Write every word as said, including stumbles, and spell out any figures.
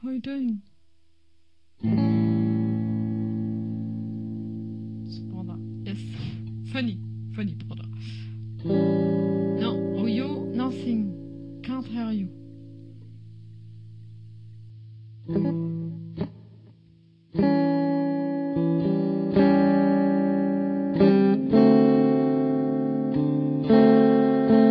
How you doing? It's brother. Yes. Funny. Funny brother. No, you, nothing. Can't hear you.